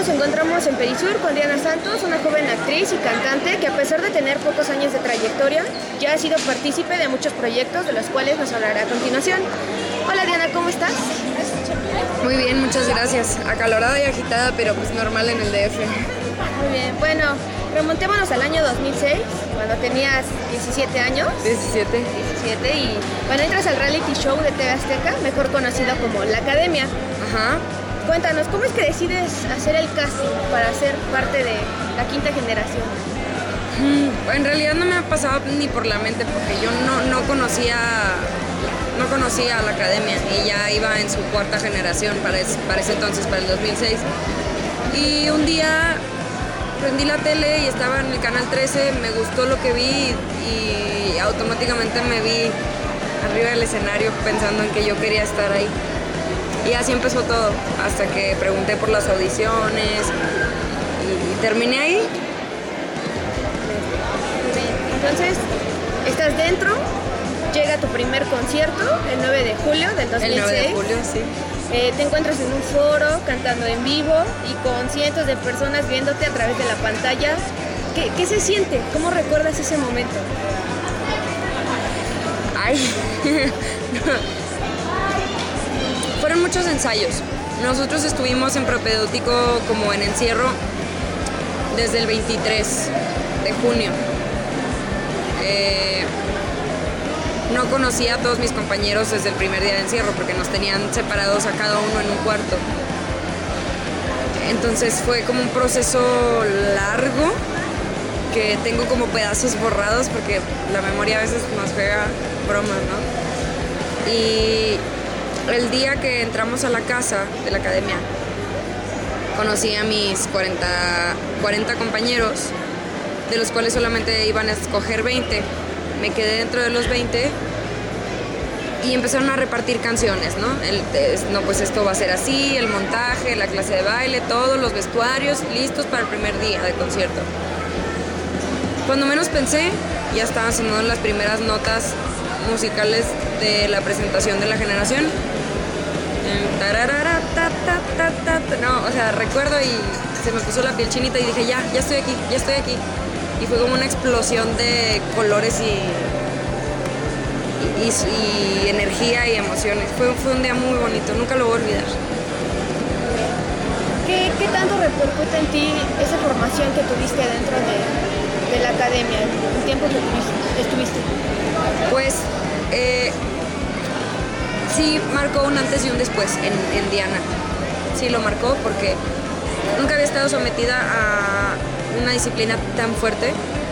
nos encontramos en Perisur con Diana Santos, una joven actriz y cantante que a pesar de tener pocos años de trayectoria, ya ha sido partícipe de muchos proyectos de los cuales nos hablará a continuación. Hola Diana, ¿cómo estás? Muy bien, muchas gracias. Acalorada y agitada, pero pues normal en el DF. Muy bien, bueno, remontémonos al año 2006, cuando tenías 17 años. 17 y bueno, entras al reality show de TV Azteca, mejor conocido como La Academia. Ajá. Cuéntanos, ¿cómo es que decides hacer el casting para ser parte de la quinta generación? En realidad no me ha pasado ni por la mente porque yo no conocía a La Academia y ya iba en su cuarta generación para ese entonces, para el 2006. Y un día prendí la tele y estaba en el canal 13, me gustó lo que vi y automáticamente me vi arriba del escenario pensando en que yo quería estar ahí. Y así empezó todo, hasta que pregunté por las audiciones y terminé ahí. Entonces, estás dentro, llega tu primer concierto el 9 de julio del 2006. El 9 de julio, sí. Te encuentras en un foro, cantando en vivo y con cientos de personas viéndote a través de la pantalla. ¿Qué se siente? ¿Cómo recuerdas ese momento? Ay, fueron muchos ensayos. Nosotros estuvimos en propedéutico como en encierro desde el 23 de junio. No conocía a todos mis compañeros desde el primer día de encierro porque nos tenían separados a cada uno en un cuarto. Entonces fue como un proceso largo que tengo como pedazos borrados porque la memoria a veces nos juega bromas, ¿no? Y el día que entramos a la casa de la academia conocí a mis 40 compañeros, de los cuales solamente iban a escoger 20. Me quedé dentro de los 20 y empezaron a repartir canciones, ¿no? No, pues esto va a ser así, el montaje, la clase de baile, todos los vestuarios listos para el primer día de concierto. Cuando menos pensé, ya estaban sonando las primeras notas musicales de la presentación de la generación. No, o sea, recuerdo y se me puso la piel chinita y dije, ya estoy aquí. Y fue como una explosión de colores y energía y emociones. Fue un día muy bonito, nunca lo voy a olvidar. ¿Qué tanto repercute en ti esa formación que tuviste dentro de la academia, el tiempo que estuviste? Pues sí marcó un antes y un después en Diana. Sí lo marcó porque nunca había estado sometida a una disciplina tan fuerte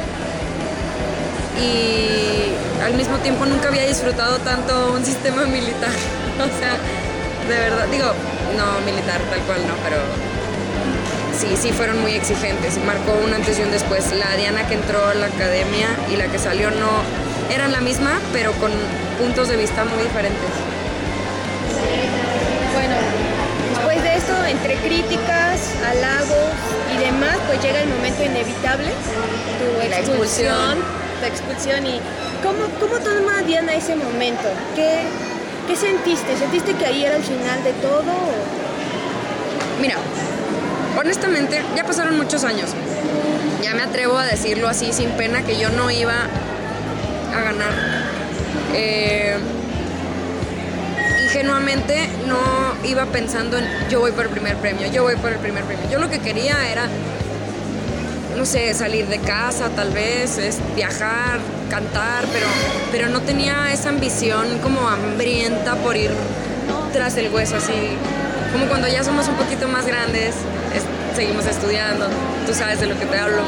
y al mismo tiempo nunca había disfrutado tanto un sistema militar. O sea, de verdad, digo, no militar tal cual, no, pero sí fueron muy exigentes. Marcó un antes y un después. La Diana que entró a la academia y la que salió no eran la misma, pero con puntos de vista muy diferentes. Bueno, después de esto, entre críticas, halagos y demás, pues llega el momento inevitable, tu expulsión. ¿Y cómo toma Diana ese momento? ¿Qué sentiste? ¿Sentiste que ahí era el final de todo? Mira, honestamente, ya pasaron muchos años. Ya me atrevo a decirlo así sin pena que yo no iba a ganar. Ingenuamente no iba pensando en yo voy por el primer premio. Yo lo que quería era, no sé, salir de casa tal vez, viajar, cantar, pero no tenía esa ambición como hambrienta por ir tras el hueso, así como cuando ya somos un poquito más grandes, seguimos estudiando, tú sabes de lo que te hablo.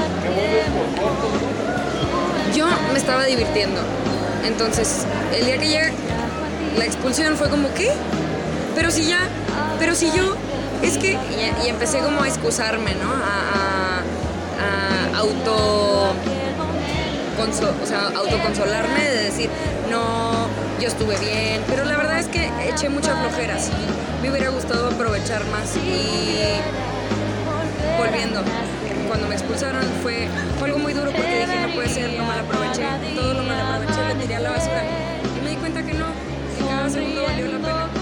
Yo me estaba divirtiendo, entonces el día que llega la expulsión fue como, ¿qué? Pero si yo, es que, y empecé como a excusarme, ¿no? A autoconsolarme de decir, no, yo estuve bien, pero la verdad es que eché muchas flojeras. Me hubiera gustado aprovechar más y volviendo. Cuando me expulsaron fue algo muy duro porque dije, no puede ser, lo mal aproveché, todo lo mal aproveché, lo tiré a la basura. Y me di cuenta que no, que cada segundo valió la pena.